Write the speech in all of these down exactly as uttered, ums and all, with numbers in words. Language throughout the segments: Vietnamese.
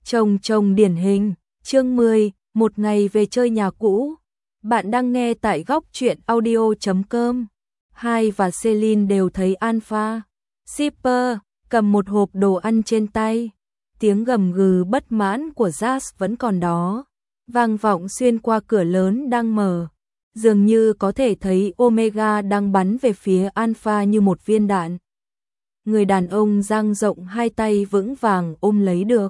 Chồng chồng điển hình, chương mười, một ngày về chơi nhà cũ. Bạn đang nghe tại góc truyện audio chấm com. Hai và Celine đều thấy Alpha shipper cầm một hộp đồ ăn trên tay. Tiếng gầm gừ bất mãn của Jazz vẫn còn đó, vang vọng xuyên qua cửa lớn đang mở. Dường như có thể thấy Omega đang bắn về phía Alpha như một viên đạn. Người đàn ông dang rộng hai tay vững vàng ôm lấy được.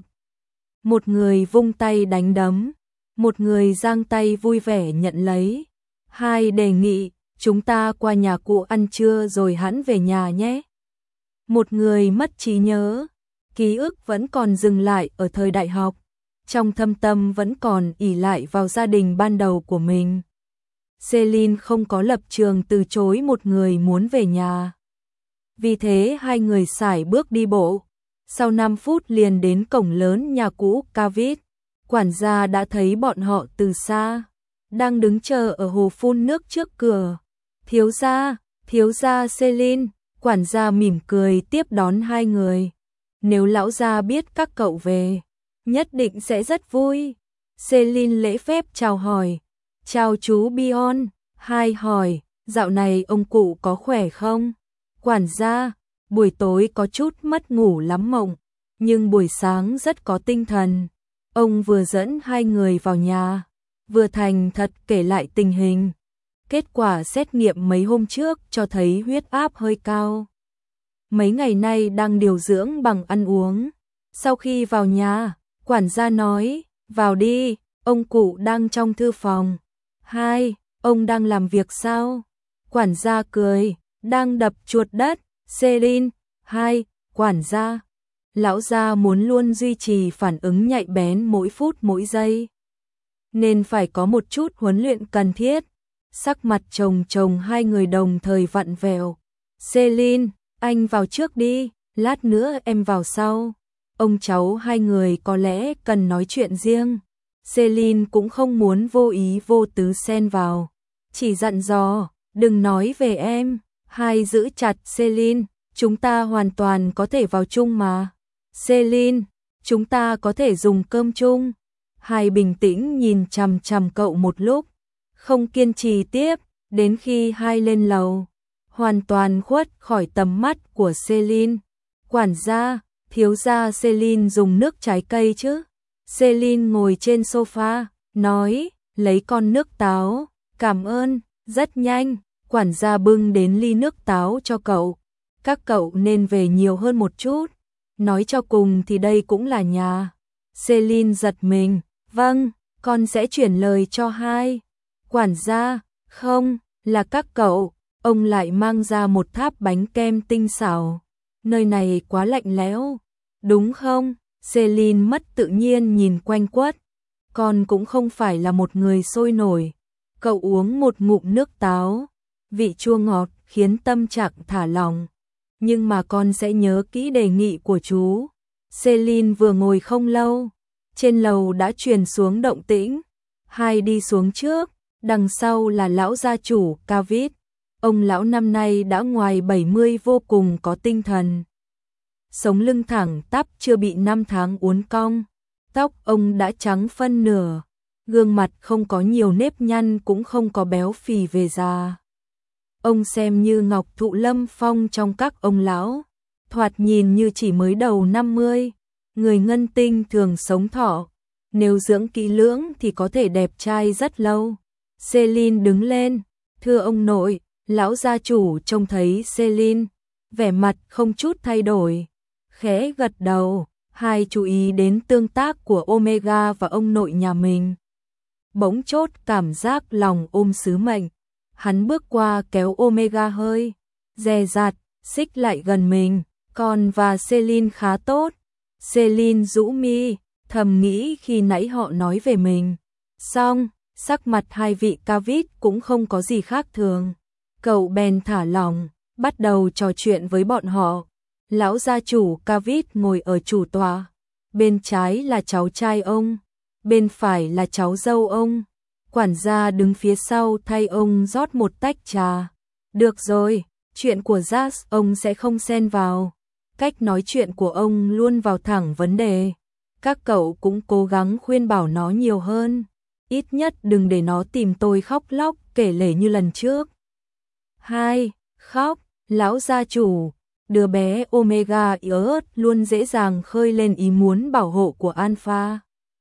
Một người vung tay đánh đấm, một người giang tay vui vẻ nhận lấy. Hai đề nghị, chúng ta qua nhà cụ ăn trưa rồi hẵng về nhà nhé. Một người mất trí nhớ, ký ức vẫn còn dừng lại ở thời đại học, trong thâm tâm vẫn còn ỷ lại vào gia đình ban đầu của mình. Celine không có lập trường từ chối một người muốn về nhà. Vì thế hai người sải bước đi bộ. Sau năm phút liền đến cổng lớn nhà cũ Cavis. Quản gia đã thấy bọn họ từ xa, đang đứng chờ ở hồ phun nước trước cửa. Thiếu gia, thiếu gia Celine, quản gia mỉm cười tiếp đón hai người. Nếu lão gia biết các cậu về, nhất định sẽ rất vui. Celine lễ phép chào hỏi. Chào chú Bion. Hai hỏi, dạo này ông cụ có khỏe không? Quản gia, buổi tối có chút mất ngủ lắm mộng, nhưng buổi sáng rất có tinh thần. Ông vừa dẫn hai người vào nhà, vừa thành thật kể lại tình hình. Kết quả xét nghiệm mấy hôm trước cho thấy huyết áp hơi cao. Mấy ngày nay đang điều dưỡng bằng ăn uống. Sau khi vào nhà, quản gia nói, vào đi, ông cụ đang trong thư phòng. Hai, ông đang làm việc sao? Quản gia cười, đang đập chuột đất. Celine, hai, quản gia. Lão gia muốn luôn duy trì phản ứng nhạy bén mỗi phút mỗi giây, nên phải có một chút huấn luyện cần thiết. Sắc mặt chồng chồng hai người đồng thời vặn vẹo. Celine, anh vào trước đi, lát nữa em vào sau. Ông cháu hai người có lẽ cần nói chuyện riêng. Celine cũng không muốn vô ý vô tứ xen vào, chỉ dặn dò, đừng nói về em. Hai giữ chặt Celine, chúng ta hoàn toàn có thể vào chung mà. Celine, chúng ta có thể dùng cơm chung. Hai bình tĩnh nhìn chằm chằm cậu một lúc, không kiên trì tiếp, đến khi hai lên lầu, hoàn toàn khuất khỏi tầm mắt của Celine. Quản gia, thiếu gia Celine dùng nước trái cây chứ? Celine ngồi trên sofa, nói, lấy con nước táo, cảm ơn, rất nhanh. Quản gia bưng đến ly nước táo cho cậu. Các cậu nên về nhiều hơn một chút. Nói cho cùng thì đây cũng là nhà. Celine giật mình. Vâng, con sẽ chuyển lời cho hai. Quản gia, không, là các cậu. Ông lại mang ra một tháp bánh kem tinh xảo. Nơi này quá lạnh lẽo, đúng không? Celine mất tự nhiên nhìn quanh quất. Con cũng không phải là một người sôi nổi. Cậu uống một ngụm nước táo, vị chua ngọt khiến tâm trạng thả lỏng. Nhưng mà con sẽ nhớ kỹ đề nghị của chú. Celine vừa ngồi không lâu, trên lầu đã truyền xuống động tĩnh. Hai đi xuống trước, đằng sau là lão gia chủ Cavis. Ông lão năm nay đã ngoài bảy mươi, vô cùng có tinh thần. Sống lưng thẳng tắp, chưa bị năm tháng uốn cong. Tóc ông đã trắng phân nửa, gương mặt không có nhiều nếp nhăn cũng không có béo phì về già. Ông xem như ngọc thụ lâm phong trong các ông lão, thoạt nhìn như chỉ mới đầu năm mươi. Người ngân tinh thường sống thọ, nếu dưỡng kỹ lưỡng thì có thể đẹp trai rất lâu. Celine đứng lên, thưa ông nội. Lão gia chủ trông thấy Celine, vẻ mặt không chút thay đổi, khẽ gật đầu. Hai chú ý đến tương tác của Omega và ông nội nhà mình. Bỗng chốt cảm giác lòng ôm sứ mệnh. Hắn bước qua kéo Omega hơi dè dặt, xích lại gần mình. Con và Celine khá tốt. Celine rũ mi, thầm nghĩ khi nãy họ nói về mình. Xong, sắc mặt hai vị Cavis cũng không có gì khác thường. Cậu bèn thả lỏng, bắt đầu trò chuyện với bọn họ. Lão gia chủ Cavis ngồi ở chủ tọa. Bên trái là cháu trai ông, bên phải là cháu dâu ông. Quản gia đứng phía sau thay ông rót một tách trà. Được rồi, chuyện của Jazz ông sẽ không xen vào. Cách nói chuyện của ông luôn vào thẳng vấn đề. Các cậu cũng cố gắng khuyên bảo nó nhiều hơn. Ít nhất đừng để nó tìm tôi khóc lóc kể lể như lần trước. Hai. Khóc, lão gia chủ. Đứa bé Omega yếu ớt luôn dễ dàng khơi lên ý muốn bảo hộ của Alpha.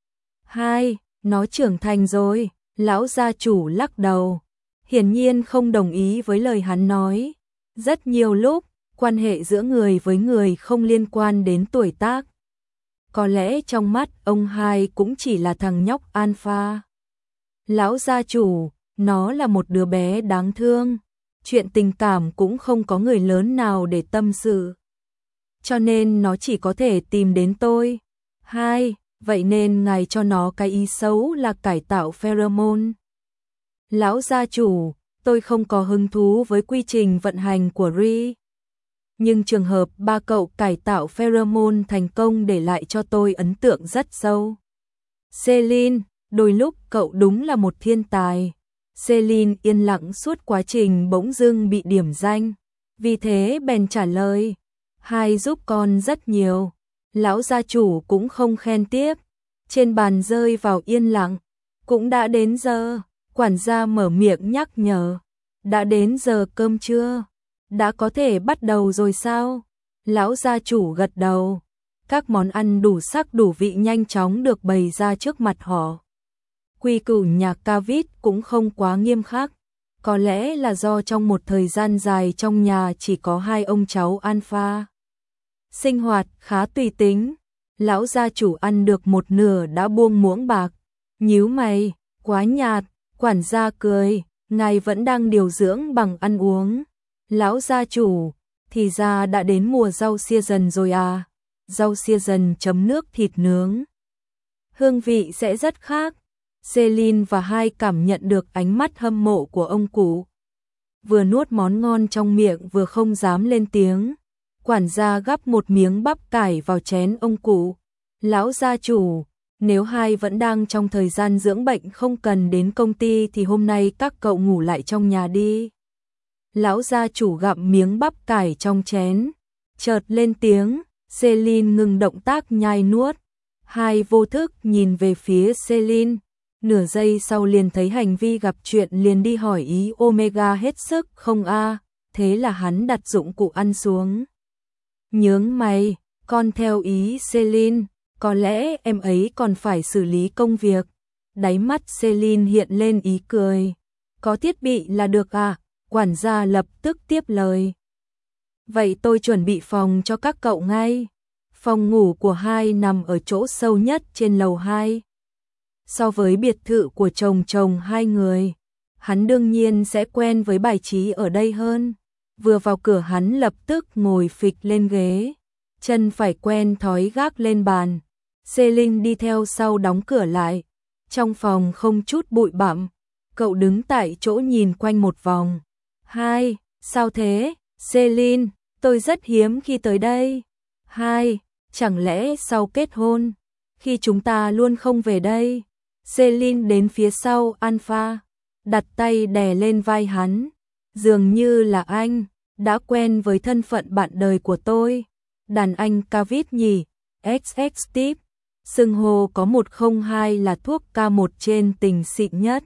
Hai. Nó trưởng thành rồi, lão gia chủ lắc đầu. Hiển nhiên không đồng ý với lời hắn nói. Rất nhiều lúc, quan hệ giữa người với người không liên quan đến tuổi tác. Có lẽ trong mắt ông hai cũng chỉ là thằng nhóc Alpha. Lão gia chủ, nó là một đứa bé đáng thương. Chuyện tình cảm cũng không có người lớn nào để tâm sự. Cho nên nó chỉ có thể tìm đến tôi. Hai, vậy nên ngài cho nó cái ý xấu là cải tạo pheromone. Lão gia chủ, tôi không có hứng thú với quy trình vận hành của Ri. Nhưng trường hợp ba cậu cải tạo pheromone thành công để lại cho tôi ấn tượng rất sâu. Celine, đôi lúc cậu đúng là một thiên tài. Celine yên lặng suốt quá trình bỗng dưng bị điểm danh. Vì thế bèn trả lời, hai giúp con rất nhiều. Lão gia chủ cũng không khen tiếp. Trên bàn rơi vào yên lặng. Cũng đã đến giờ, quản gia mở miệng nhắc nhở. Đã đến giờ cơm trưa. Đã có thể bắt đầu rồi sao? Lão gia chủ gật đầu. Các món ăn đủ sắc đủ vị nhanh chóng được bày ra trước mặt họ. Quy củ nhà Cavitt cũng không quá nghiêm khắc. Có lẽ là do trong một thời gian dài trong nhà chỉ có hai ông cháu Alpha. Sinh hoạt khá tùy tính. Lão gia chủ ăn được một nửa đã buông muỗng bạc. Nhíu mày, quá nhạt. Quản gia cười, ngài vẫn đang điều dưỡng bằng ăn uống. Lão gia chủ, thì ra đã đến mùa rau season rồi à. Rau season chấm nước thịt nướng. Hương vị sẽ rất khác. Celine và hai cảm nhận được ánh mắt hâm mộ của ông cụ. Vừa nuốt món ngon trong miệng vừa không dám lên tiếng. Quản gia gắp một miếng bắp cải vào chén ông cụ. Lão gia chủ, nếu hai vẫn đang trong thời gian dưỡng bệnh không cần đến công ty thì hôm nay các cậu ngủ lại trong nhà đi. Lão gia chủ gặm miếng bắp cải trong chén. Chợt lên tiếng, Celine ngừng động tác nhai nuốt. Hai vô thức nhìn về phía Celine. Nửa giây sau liền thấy hành vi gặp chuyện liền đi hỏi ý Omega hết sức không a, thế là hắn đặt dụng cụ ăn xuống. Nhướng mày, con theo ý Celine, có lẽ em ấy còn phải xử lý công việc. Đáy mắt Celine hiện lên ý cười. Có thiết bị là được à, quản gia lập tức tiếp lời. Vậy tôi chuẩn bị phòng cho các cậu ngay. Phòng ngủ của hai nằm ở chỗ sâu nhất trên lầu hai. So với biệt thự của chồng chồng hai người, hắn đương nhiên sẽ quen với bài trí ở đây hơn. Vừa vào cửa hắn lập tức ngồi phịch lên ghế, chân phải quen thói gác lên bàn. Celine đi theo sau đóng cửa lại. Trong phòng không chút bụi bặm, cậu đứng tại chỗ nhìn quanh một vòng. Hai, sao thế? Celine, tôi rất hiếm khi tới đây. Hai, chẳng lẽ sau kết hôn, khi chúng ta luôn không về đây? Celine đến phía sau Alpha, đặt tay đè lên vai hắn. Dường như là anh, đã quen với thân phận bạn đời của tôi. Đàn anh Cavitt nhỉ, ích ích Steve. Xưng hô có một không hai là thuốc ca một trên tình xịn nhất.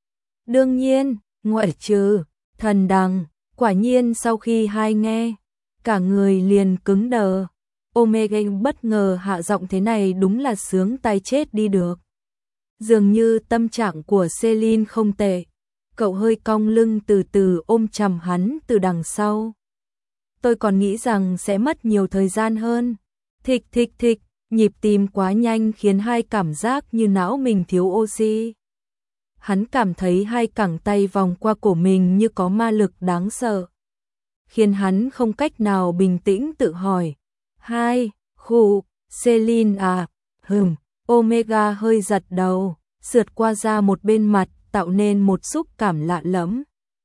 Đương nhiên, ngoại trừ, thần đằng, quả nhiên sau khi hai nghe, cả người liền cứng đờ. Omega bất ngờ hạ giọng thế này đúng là sướng tay chết đi được. Dường như tâm trạng của Celine không tệ. Cậu hơi cong lưng từ từ ôm chầm hắn từ đằng sau. Tôi còn nghĩ rằng sẽ mất nhiều thời gian hơn. Thịch thịch thịch, nhịp tim quá nhanh khiến hai cảm giác như não mình thiếu oxy. Hắn cảm thấy hai cẳng tay vòng qua cổ mình như có ma lực đáng sợ, khiến hắn không cách nào bình tĩnh tự hỏi. Hai, khụ, Celine à, hừm, Omega hơi giật đầu, sượt qua ra một bên mặt tạo nên một xúc cảm lạ lẫm.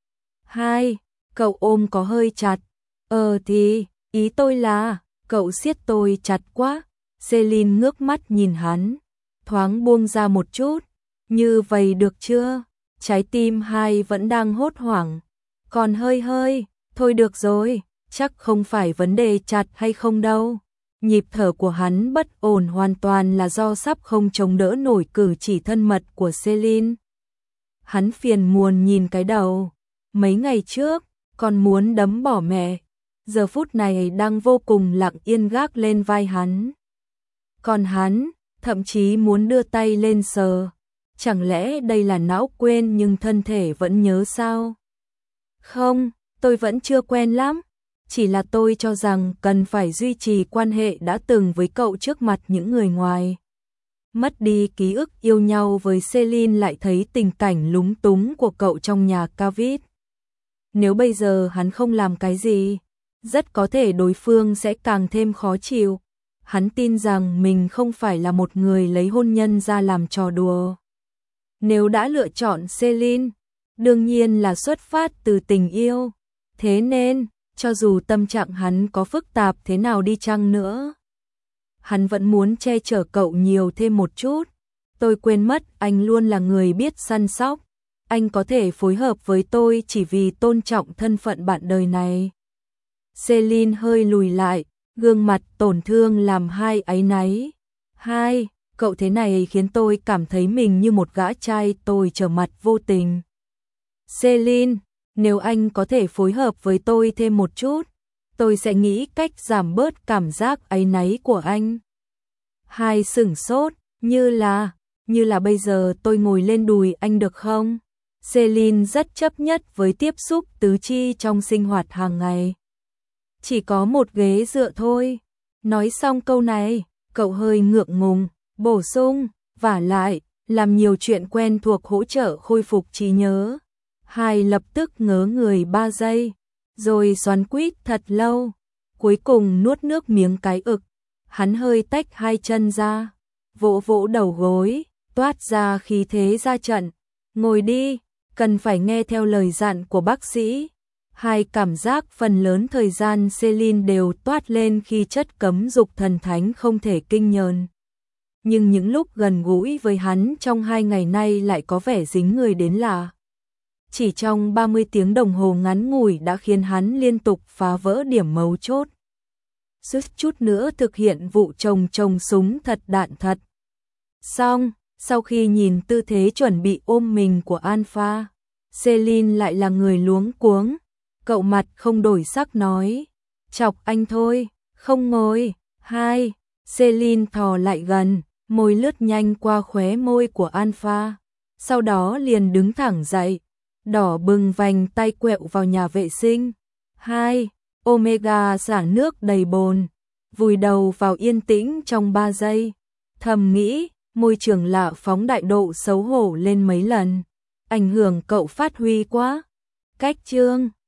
Hai, cậu ôm có hơi chặt. Ờ thì, ý tôi là, cậu siết tôi chặt quá. Celine ngước mắt nhìn hắn, thoáng buông ra một chút. Như vậy được chưa? Trái tim hai vẫn đang hốt hoảng. Còn hơi hơi, thôi được rồi, chắc không phải vấn đề chặt hay không đâu. Nhịp thở của hắn bất ổn hoàn toàn là do sắp không chống đỡ nổi cử chỉ thân mật của Celine. Hắn phiền muộn nhìn cái đầu, mấy ngày trước, còn muốn đấm bỏ mẹ, giờ phút này đang vô cùng lặng yên gác lên vai hắn. Còn hắn, thậm chí muốn đưa tay lên sờ, chẳng lẽ đây là não quên nhưng thân thể vẫn nhớ sao? Không, tôi vẫn chưa quen lắm, chỉ là tôi cho rằng cần phải duy trì quan hệ đã từng với cậu trước mặt những người ngoài. Mất đi ký ức yêu nhau với Celine lại thấy tình cảnh lúng túng của cậu trong nhà Cavis. Nếu bây giờ hắn không làm cái gì, rất có thể đối phương sẽ càng thêm khó chịu. Hắn tin rằng mình không phải là một người lấy hôn nhân ra làm trò đùa. Nếu đã lựa chọn Celine, đương nhiên là xuất phát từ tình yêu. Thế nên, cho dù tâm trạng hắn có phức tạp thế nào đi chăng nữa, hắn vẫn muốn che chở cậu nhiều thêm một chút. Tôi quên mất anh luôn là người biết săn sóc. Anh có thể phối hợp với tôi chỉ vì tôn trọng thân phận bạn đời này. Celine hơi lùi lại, gương mặt tổn thương làm hai áy náy. Hai, cậu thế này khiến tôi cảm thấy mình như một gã trai tôi trở mặt vô tình. Celine, nếu anh có thể phối hợp với tôi thêm một chút, tôi sẽ nghĩ cách giảm bớt cảm giác áy náy của anh. Hai sửng sốt, như là, như là bây giờ tôi ngồi lên đùi anh được không? Celine rất chấp nhất với tiếp xúc tứ chi trong sinh hoạt hàng ngày. Chỉ có một ghế dựa thôi. Nói xong câu này, cậu hơi ngượng ngùng, bổ sung, vả lại, làm nhiều chuyện quen thuộc hỗ trợ khôi phục trí nhớ. Hai lập tức ngớ người ba giây, rồi xoắn quýt thật lâu, cuối cùng nuốt nước miếng cái ực. Hắn hơi tách hai chân ra, vỗ vỗ đầu gối, toát ra khí thế ra trận. Ngồi đi, cần phải nghe theo lời dặn của bác sĩ. Hai cảm giác phần lớn thời gian Celine đều toát lên khi chất cấm dục thần thánh không thể kinh nhờn. Nhưng những lúc gần gũi với hắn trong hai ngày nay lại có vẻ dính người đến lạ. Chỉ trong ba mươi tiếng đồng hồ ngắn ngủi đã khiến hắn liên tục phá vỡ điểm mấu chốt. Suýt chút nữa thực hiện vụ chồng chồng súng thật đạn thật. Xong, sau khi nhìn tư thế chuẩn bị ôm mình của Alpha, Celine lại là người luống cuống. Cậu mặt không đổi sắc nói, chọc anh thôi, không ngồi. Hai, Celine thò lại gần, môi lướt nhanh qua khóe môi của Alpha, sau đó liền đứng thẳng dậy, đỏ bừng vành tay quẹo vào nhà vệ sinh. Hai, Omega xả nước đầy bồn, vùi đầu vào yên tĩnh trong ba giây, thầm nghĩ, môi trường lạ phóng đại độ xấu hổ lên mấy lần, ảnh hưởng cậu phát huy quá. Cách chương